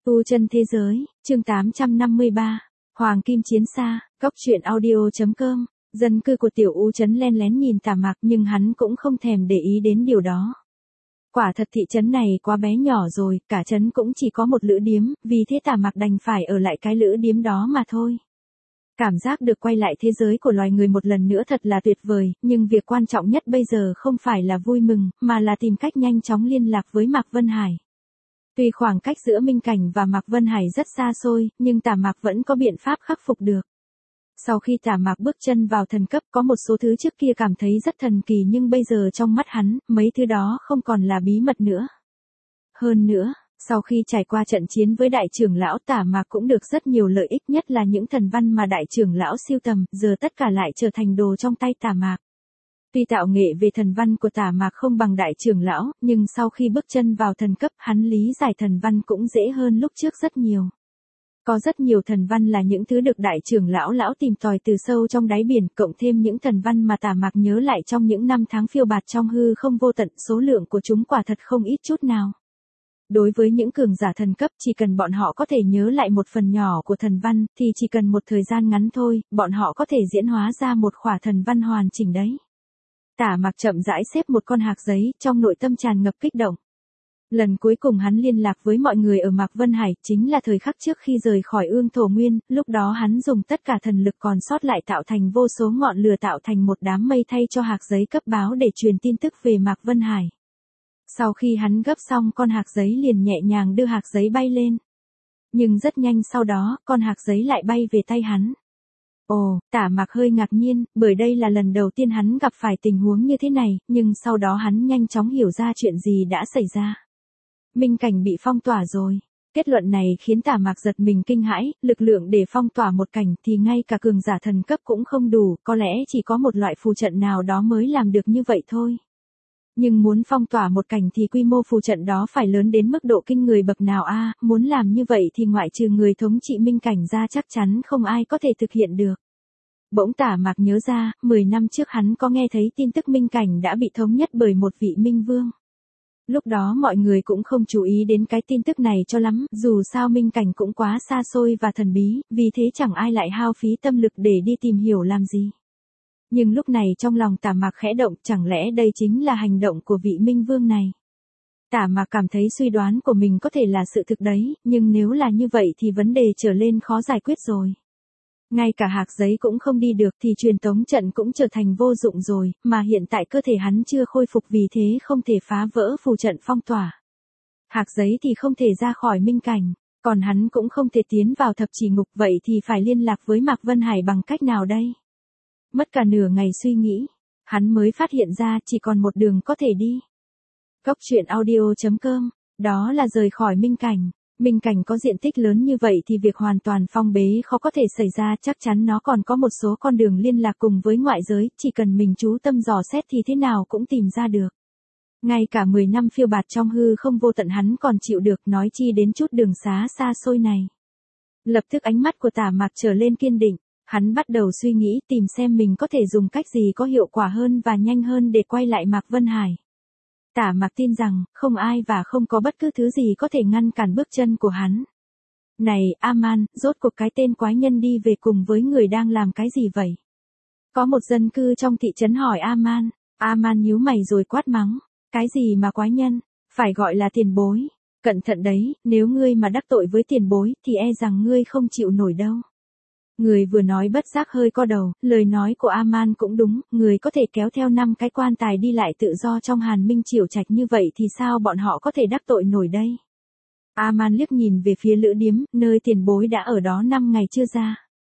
Tu chân thế giới, chương 853, Hoàng Kim Chiến Xa, Cóc truyện audio.com, dân cư của tiểu U trấn len lén nhìn Tả Mạc nhưng hắn cũng không thèm để ý đến điều đó. Quả thật thị trấn này quá bé nhỏ rồi, cả trấn cũng chỉ có một lữ điếm, vì thế Tả Mạc đành phải ở lại cái lữ điếm đó mà thôi. Cảm giác được quay lại thế giới của loài người một lần nữa thật là tuyệt vời, nhưng việc quan trọng nhất bây giờ không phải là vui mừng, mà là tìm cách nhanh chóng liên lạc với Mạc Vân Hải. Tuy khoảng cách giữa Minh Cảnh và Mạc Vân Hải rất xa xôi, nhưng Tả Mạc vẫn có biện pháp khắc phục được. Sau khi Tả Mạc bước chân vào thần cấp, có một số thứ trước kia cảm thấy rất thần kỳ nhưng bây giờ trong mắt hắn, mấy thứ đó không còn là bí mật nữa. Hơn nữa, sau khi trải qua trận chiến với đại trưởng lão, Tả Mạc cũng được rất nhiều lợi ích, nhất là những thần văn mà đại trưởng lão siêu tầm, giờ tất cả lại trở thành đồ trong tay Tả Mạc. Tuy tạo nghệ về thần văn của Tả Mạc không bằng đại trưởng lão, nhưng sau khi bước chân vào thần cấp, hắn lý giải thần văn cũng dễ hơn lúc trước rất nhiều. Có rất nhiều thần văn là những thứ được đại trưởng lão tìm tòi từ sâu trong đáy biển, cộng thêm những thần văn mà Tả Mạc nhớ lại trong những năm tháng phiêu bạt trong hư không vô tận, số lượng của chúng quả thật không ít chút nào. Đối với những cường giả thần cấp, chỉ cần bọn họ có thể nhớ lại một phần nhỏ của thần văn, thì chỉ cần một thời gian ngắn thôi, bọn họ có thể diễn hóa ra một khỏa thần văn hoàn chỉnh đấy. Tả Mạc chậm rãi xếp một con hạc giấy, trong nội tâm tràn ngập kích động. Lần cuối cùng hắn liên lạc với mọi người ở Mạc Vân Hải, chính là thời khắc trước khi rời khỏi Ương Thổ Nguyên, lúc đó hắn dùng tất cả thần lực còn sót lại tạo thành vô số ngọn lửa, tạo thành một đám mây thay cho hạc giấy cấp báo để truyền tin tức về Mạc Vân Hải. Sau khi hắn gấp xong con hạc giấy liền nhẹ nhàng đưa hạc giấy bay lên. Nhưng rất nhanh sau đó, con hạc giấy lại bay về tay hắn. Ồ, Tả Mạc hơi ngạc nhiên, bởi đây là lần đầu tiên hắn gặp phải tình huống như thế này, nhưng sau đó hắn nhanh chóng hiểu ra chuyện gì đã xảy ra. Minh Cảnh bị phong tỏa rồi. Kết luận này khiến Tả Mạc giật mình kinh hãi, lực lượng để phong tỏa một cảnh thì ngay cả cường giả thần cấp cũng không đủ, có lẽ chỉ có một loại phù trận nào đó mới làm được như vậy thôi. Nhưng muốn phong tỏa một cảnh thì quy mô phù trận đó phải lớn đến mức độ kinh người bậc nào a, muốn làm như vậy thì ngoại trừ người thống trị Minh Cảnh ra chắc chắn không ai có thể thực hiện được. Bỗng Tả Mạc nhớ ra, 10 năm trước hắn có nghe thấy tin tức Minh Cảnh đã bị thống nhất bởi một vị Minh Vương. Lúc đó mọi người cũng không chú ý đến cái tin tức này cho lắm, dù sao Minh Cảnh cũng quá xa xôi và thần bí, vì thế chẳng ai lại hao phí tâm lực để đi tìm hiểu làm gì. Nhưng lúc này trong lòng Tả Mạc khẽ động, chẳng lẽ đây chính là hành động của vị Minh Vương này? Tả Mạc cảm thấy suy đoán của mình có thể là sự thực đấy, nhưng nếu là như vậy thì vấn đề trở lên khó giải quyết rồi. Ngay cả hạc giấy cũng không đi được thì truyền tống trận cũng trở thành vô dụng rồi, mà hiện tại cơ thể hắn chưa khôi phục vì thế không thể phá vỡ phù trận phong tỏa. Hạc giấy thì không thể ra khỏi Minh Cảnh, còn hắn cũng không thể tiến vào thập chỉ ngục, vậy thì phải liên lạc với Mạc Vân Hải bằng cách nào đây? Mất cả nửa ngày suy nghĩ, hắn mới phát hiện ra chỉ còn một đường có thể đi. Cóc truyện audio.com, đó là rời khỏi Minh Cảnh. Minh Cảnh có diện tích lớn như vậy thì việc hoàn toàn phong bế khó có thể xảy ra, chắc chắn nó còn có một số con đường liên lạc cùng với ngoại giới, chỉ cần mình chú tâm dò xét thì thế nào cũng tìm ra được. Ngay cả 10 năm phiêu bạt trong hư không vô tận hắn còn chịu được, nói chi đến chút đường xá xa xôi này. Lập tức ánh mắt của Tả Mạc trở lên kiên định. Hắn bắt đầu suy nghĩ tìm xem mình có thể dùng cách gì có hiệu quả hơn và nhanh hơn để quay lại Mạc Vân Hải. Tả Mạc tin rằng, không ai và không có bất cứ thứ gì có thể ngăn cản bước chân của hắn. Này, A-man, rốt cuộc cái tên quái nhân đi về cùng với người đang làm cái gì vậy? Có một dân cư trong thị trấn hỏi A-man. A-man nhíu mày rồi quát mắng. Cái gì mà quái nhân? Phải gọi là tiền bối. Cẩn thận đấy, nếu ngươi mà đắc tội với tiền bối thì e rằng ngươi không chịu nổi đâu. Người vừa nói bất giác hơi co đầu, lời nói của A-man cũng đúng, người có thể kéo theo 5 cái quan tài đi lại tự do trong Hàn Minh Triều Trạch như vậy thì sao bọn họ có thể đắc tội nổi đây? A-man liếc nhìn về phía lữ điếm, nơi tiền bối đã ở đó 5 ngày chưa ra.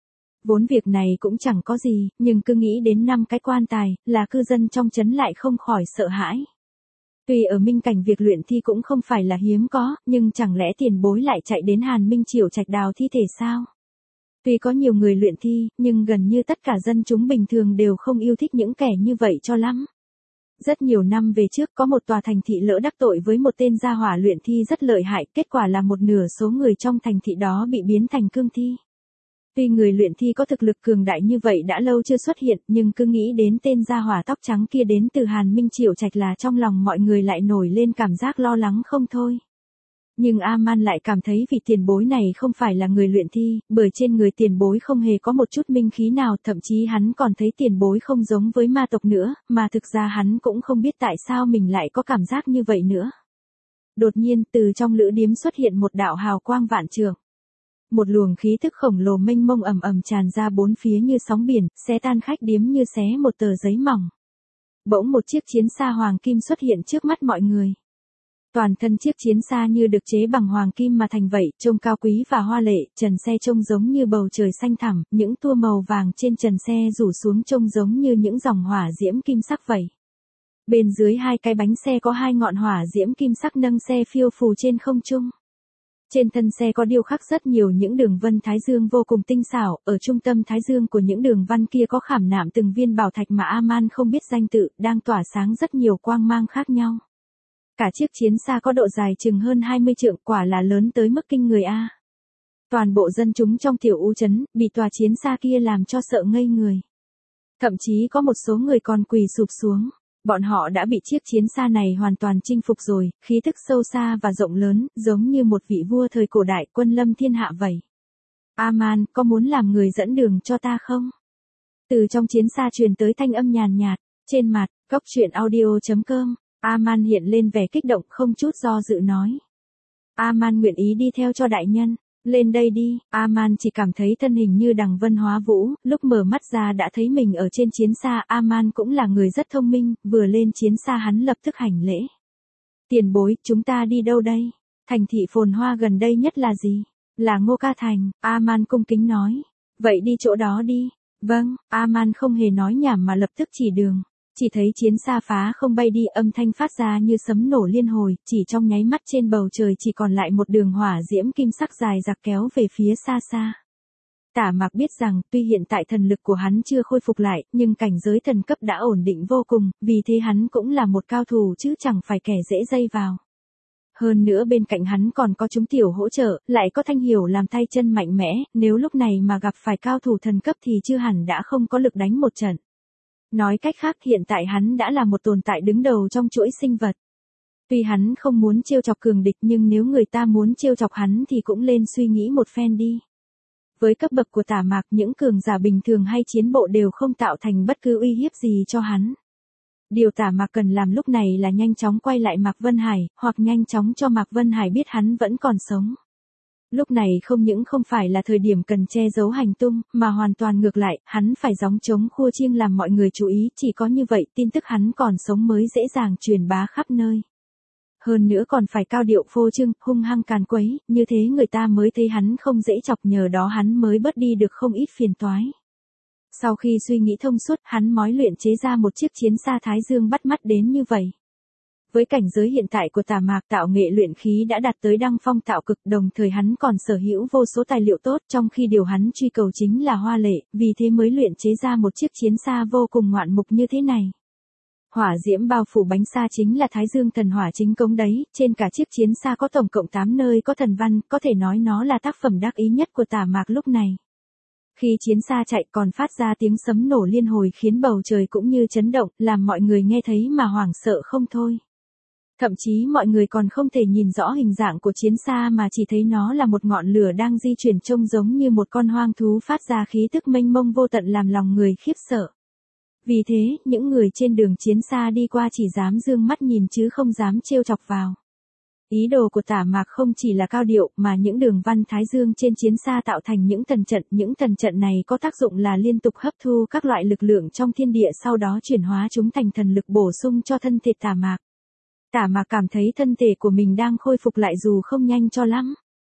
Vốn việc này cũng chẳng có gì, nhưng cứ nghĩ đến 5 cái quan tài, là cư dân trong trấn lại không khỏi sợ hãi. Tuy ở Minh Cảnh việc luyện thi cũng không phải là hiếm có, nhưng chẳng lẽ tiền bối lại chạy đến Hàn Minh Triều Trạch đào thi thể sao? Tuy có nhiều người luyện thi, nhưng gần như tất cả dân chúng bình thường đều không yêu thích những kẻ như vậy cho lắm. Rất nhiều năm về trước có một tòa thành thị lỡ đắc tội với một tên gia hỏa luyện thi rất lợi hại, kết quả là một nửa số người trong thành thị đó bị biến thành cương thi. Tuy người luyện thi có thực lực cường đại như vậy đã lâu chưa xuất hiện, nhưng cứ nghĩ đến tên gia hỏa tóc trắng kia đến từ Hàn Minh Triều Trạch là trong lòng mọi người lại nổi lên cảm giác lo lắng không thôi. Nhưng A-man lại cảm thấy vị tiền bối này không phải là người luyện thi, bởi trên người tiền bối không hề có một chút minh khí nào, thậm chí hắn còn thấy tiền bối không giống với ma tộc nữa, mà thực ra hắn cũng không biết tại sao mình lại có cảm giác như vậy nữa. Đột nhiên, từ trong lữ điếm xuất hiện một đạo hào quang vạn trượng. Một luồng khí thức khổng lồ mênh mông ầm ầm tràn ra bốn phía như sóng biển, xé tan khách điếm như xé một tờ giấy mỏng. Bỗng một chiếc chiến xa hoàng kim xuất hiện trước mắt mọi người. Toàn thân chiếc chiến xa như được chế bằng hoàng kim mà thành vậy, trông cao quý và hoa lệ, trần xe trông giống như bầu trời xanh thẳm, những tua màu vàng trên trần xe rủ xuống trông giống như những dòng hỏa diễm kim sắc vậy. Bên dưới hai cái bánh xe có hai ngọn hỏa diễm kim sắc nâng xe phiêu phù trên không trung. Trên thân xe có điêu khắc rất nhiều những đường vân thái dương vô cùng tinh xảo, ở trung tâm thái dương của những đường văn kia có khảm nạm từng viên bảo thạch mà A-man không biết danh tự, đang tỏa sáng rất nhiều quang mang khác nhau. Cả chiếc chiến xa có độ dài chừng hơn 20 trượng, quả là lớn tới mức kinh người a. Toàn bộ dân chúng trong tiểu U trấn bị tòa chiến xa kia làm cho sợ ngây người. Thậm chí có một số người còn quỳ sụp xuống. Bọn họ đã bị chiếc chiến xa này hoàn toàn chinh phục rồi, khí thức sâu xa và rộng lớn, giống như một vị vua thời cổ đại quân lâm thiên hạ vậy. A-man, có muốn làm người dẫn đường cho ta không? Từ trong chiến xa truyền tới thanh âm nhàn nhạt, trên mặt, góc truyện audio.com, A-man hiện lên vẻ kích động không chút do dự nói. A-man nguyện ý đi theo cho đại nhân. Lên đây đi, A-man chỉ cảm thấy thân hình như đằng vân hóa vũ, lúc mở mắt ra đã thấy mình ở trên chiến xa. A-man cũng là người rất thông minh, vừa lên chiến xa hắn lập tức hành lễ. Tiền bối, chúng ta đi đâu đây? Thành thị phồn hoa gần đây nhất là gì? Là Ngô Ca Thành, A-man cung kính nói. Vậy đi chỗ đó đi. Vâng, A-man không hề nói nhảm mà lập tức chỉ đường. Chỉ thấy chiến xa phá không bay đi, âm thanh phát ra như sấm nổ liên hồi, chỉ trong nháy mắt trên bầu trời chỉ còn lại một đường hỏa diễm kim sắc dài dặc kéo về phía xa xa. Tả Mạc biết rằng, tuy hiện tại thần lực của hắn chưa khôi phục lại, nhưng cảnh giới thần cấp đã ổn định vô cùng, vì thế hắn cũng là một cao thủ chứ chẳng phải kẻ dễ dây vào. Hơn nữa bên cạnh hắn còn có chúng tiểu hỗ trợ, lại có Thanh Hiểu làm tay chân mạnh mẽ, nếu lúc này mà gặp phải cao thủ thần cấp thì chưa hẳn đã không có lực đánh một trận. Nói cách khác hiện tại hắn đã là một tồn tại đứng đầu trong chuỗi sinh vật. Tuy hắn không muốn trêu chọc cường địch nhưng nếu người ta muốn trêu chọc hắn thì cũng lên suy nghĩ một phen đi. Với cấp bậc của Tả Mạc, những cường giả bình thường hay chiến bộ đều không tạo thành bất cứ uy hiếp gì cho hắn. Điều Tả Mạc cần làm lúc này là nhanh chóng quay lại Mạc Vân Hải, hoặc nhanh chóng cho Mạc Vân Hải biết hắn vẫn còn sống. Lúc này không những không phải là thời điểm cần che giấu hành tung, mà hoàn toàn ngược lại, hắn phải gióng trống khua chiêng làm mọi người chú ý, chỉ có như vậy tin tức hắn còn sống mới dễ dàng truyền bá khắp nơi. Hơn nữa còn phải cao điệu phô trương, hung hăng càn quấy, như thế người ta mới thấy hắn không dễ chọc, nhờ đó hắn mới bớt đi được không ít phiền toái. Sau khi suy nghĩ thông suốt, hắn mói luyện chế ra một chiếc chiến xa thái dương bắt mắt đến như vậy. Với cảnh giới hiện tại của Tả Mạc, tạo nghệ luyện khí đã đạt tới đăng phong tạo cực, đồng thời hắn còn sở hữu vô số tài liệu tốt, trong khi điều hắn truy cầu chính là hoa lệ, vì thế mới luyện chế ra một chiếc chiến xa vô cùng ngoạn mục như thế này. Hỏa diễm bao phủ bánh xa chính là Thái Dương thần hỏa chính cống đấy, trên cả chiếc chiến xa có tổng cộng 8 nơi có thần văn, có thể nói nó là tác phẩm đắc ý nhất của Tả Mạc lúc này. Khi chiến xa chạy còn phát ra tiếng sấm nổ liên hồi khiến bầu trời cũng như chấn động, làm mọi người nghe thấy mà hoảng sợ không thôi. Thậm chí mọi người còn không thể nhìn rõ hình dạng của chiến xa mà chỉ thấy nó là một ngọn lửa đang di chuyển trông giống như một con hoang thú phát ra khí tức mênh mông vô tận làm lòng người khiếp sợ. Vì thế, những người trên đường chiến xa đi qua chỉ dám dương mắt nhìn chứ không dám trêu chọc vào. Ý đồ của Tả Mạc không chỉ là cao điệu mà những đường văn thái dương trên chiến xa tạo thành những tần trận này có tác dụng là liên tục hấp thu các loại lực lượng trong thiên địa sau đó chuyển hóa chúng thành thần lực bổ sung cho thân thể Tả Mạc. Tả Mạc cảm thấy thân thể của mình đang khôi phục lại dù không nhanh cho lắm.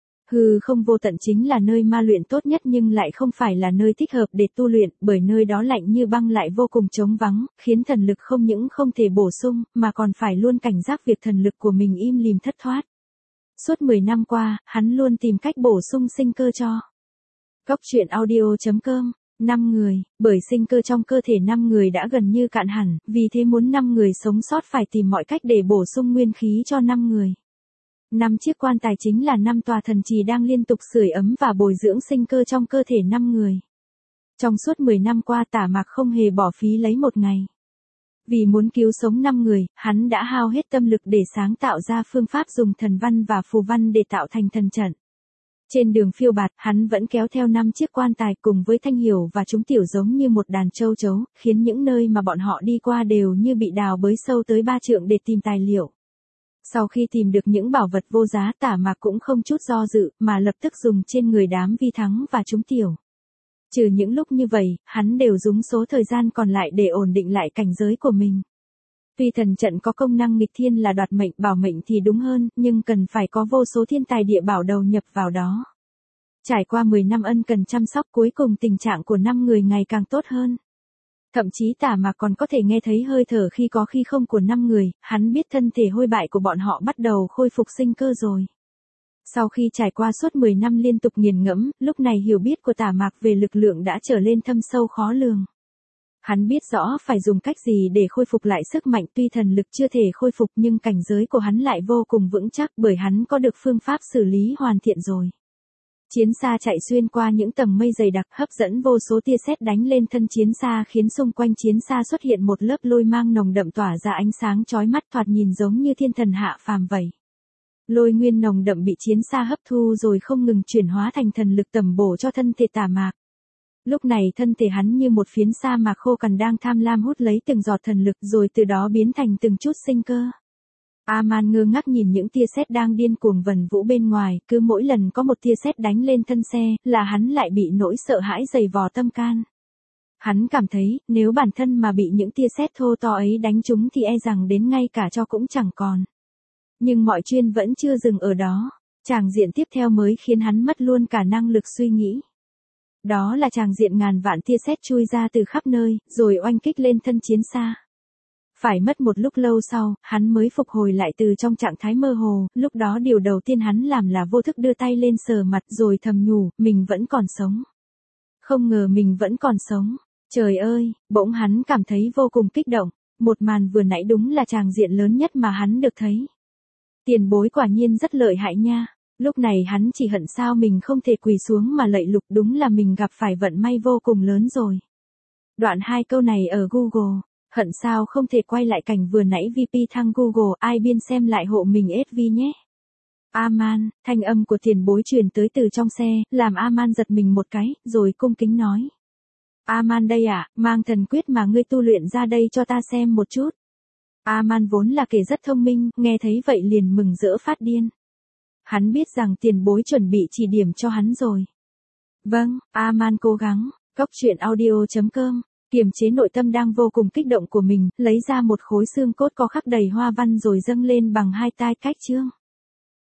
Hư không vô tận chính là nơi ma luyện tốt nhất nhưng lại không phải là nơi thích hợp để tu luyện, bởi nơi đó lạnh như băng lại vô cùng trống vắng, khiến thần lực không những không thể bổ sung, mà còn phải luôn cảnh giác việc thần lực của mình im lìm thất thoát. Suốt 10 năm qua, hắn luôn tìm cách bổ sung sinh cơ cho. Góc truyện audio.com, 5 người, bởi sinh cơ trong cơ thể 5 người đã gần như cạn hẳn, vì thế muốn 5 người sống sót phải tìm mọi cách để bổ sung nguyên khí cho 5 người. 5 chiếc quan tài chính là 5 tòa thần trì đang liên tục sưởi ấm và bồi dưỡng sinh cơ trong cơ thể 5 người. Trong suốt 10 năm qua Tả Mạc không hề bỏ phí lấy một ngày. Vì muốn cứu sống 5 người, hắn đã hao hết tâm lực để sáng tạo ra phương pháp dùng thần văn và phù văn để tạo thành thần trận. Trên đường phiêu bạt, hắn vẫn kéo theo 5 chiếc quan tài cùng với Thanh Hiểu và chúng tiểu giống như một đàn châu chấu, khiến những nơi mà bọn họ đi qua đều như bị đào bới sâu tới 3 trượng để tìm tài liệu. Sau khi tìm được những bảo vật vô giá, Tả Mạc cũng không chút do dự, mà lập tức dùng trên người đám Vi Thắng và chúng tiểu. Trừ những lúc như vậy, hắn đều dùng số thời gian còn lại để ổn định lại cảnh giới của mình. Tuy thần trận có công năng nghịch thiên là đoạt mệnh bảo mệnh thì đúng hơn, nhưng cần phải có vô số thiên tài địa bảo đầu nhập vào đó. Trải qua 10 năm ân cần chăm sóc, cuối cùng tình trạng của 5 người ngày càng tốt hơn. Thậm chí Tả Mạc còn có thể nghe thấy hơi thở khi có khi không của 5 người, hắn biết thân thể hôi bại của bọn họ bắt đầu khôi phục sinh cơ rồi. Sau khi trải qua suốt 10 năm liên tục nghiền ngẫm, lúc này hiểu biết của Tả Mạc về lực lượng đã trở lên thâm sâu khó lường. Hắn biết rõ phải dùng cách gì để khôi phục lại sức mạnh, tuy thần lực chưa thể khôi phục nhưng cảnh giới của hắn lại vô cùng vững chắc bởi hắn có được phương pháp xử lý hoàn thiện rồi. Chiến xa chạy xuyên qua những tầng mây dày đặc, hấp dẫn vô số tia sét đánh lên thân chiến xa, khiến xung quanh chiến xa xuất hiện một lớp lôi mang nồng đậm tỏa ra ánh sáng chói mắt, thoạt nhìn giống như thiên thần hạ phàm vậy. Lôi nguyên nồng đậm bị chiến xa hấp thu rồi không ngừng chuyển hóa thành thần lực tầm bổ cho thân thể Tả Mạc. Lúc này thân thể hắn như một phiến sa mạc khô cằn đang tham lam hút lấy từng giọt thần lực rồi từ đó biến thành từng chút sinh cơ. A-man ngơ ngác nhìn những tia sét đang điên cuồng vần vũ bên ngoài, cứ mỗi lần có một tia sét đánh lên thân xe, là hắn lại bị nỗi sợ hãi dày vò tâm can. Hắn cảm thấy, nếu bản thân mà bị những tia sét thô to ấy đánh trúng thì e rằng đến ngay cả tro cũng chẳng còn. Nhưng mọi chuyện vẫn chưa dừng ở đó, tràng diện tiếp theo mới khiến hắn mất luôn cả năng lực suy nghĩ. Đó là tràng diện ngàn vạn tia sét chui ra từ khắp nơi, rồi oanh kích lên thân chiến xa. Phải mất một lúc lâu sau, hắn mới phục hồi lại từ trong trạng thái mơ hồ, lúc đó điều đầu tiên hắn làm là vô thức đưa tay lên sờ mặt rồi thầm nhủ, mình vẫn còn sống. Không ngờ mình vẫn còn sống. Trời ơi, bỗng hắn cảm thấy vô cùng kích động, một màn vừa nãy đúng là tràng diện lớn nhất mà hắn được thấy. Tiền bối quả nhiên rất lợi hại nha. Lúc này hắn chỉ hận sao mình không thể quỳ xuống mà lạy lục, đúng là mình gặp phải vận may vô cùng lớn rồi. Đoạn 2 câu này ở Google, hận sao không thể quay lại cảnh vừa nãy VP thăng Google, ai biên xem lại hộ mình SV nhé. A-man, thanh âm của tiền bối truyền tới từ trong xe, làm A-man giật mình một cái, rồi cung kính nói. A-man đây à, mang thần quyết mà ngươi tu luyện ra đây cho ta xem một chút. A-man vốn là kẻ rất thông minh, nghe thấy vậy liền mừng rỡ phát điên. Hắn biết rằng tiền bối chuẩn bị chỉ điểm cho hắn rồi. Vâng, A-man cố gắng. Cóc truyện audio.com, kiềm chế nội tâm đang vô cùng kích động của mình, lấy ra một khối xương cốt có khắc đầy hoa văn rồi dâng lên bằng 2 tay cách chương.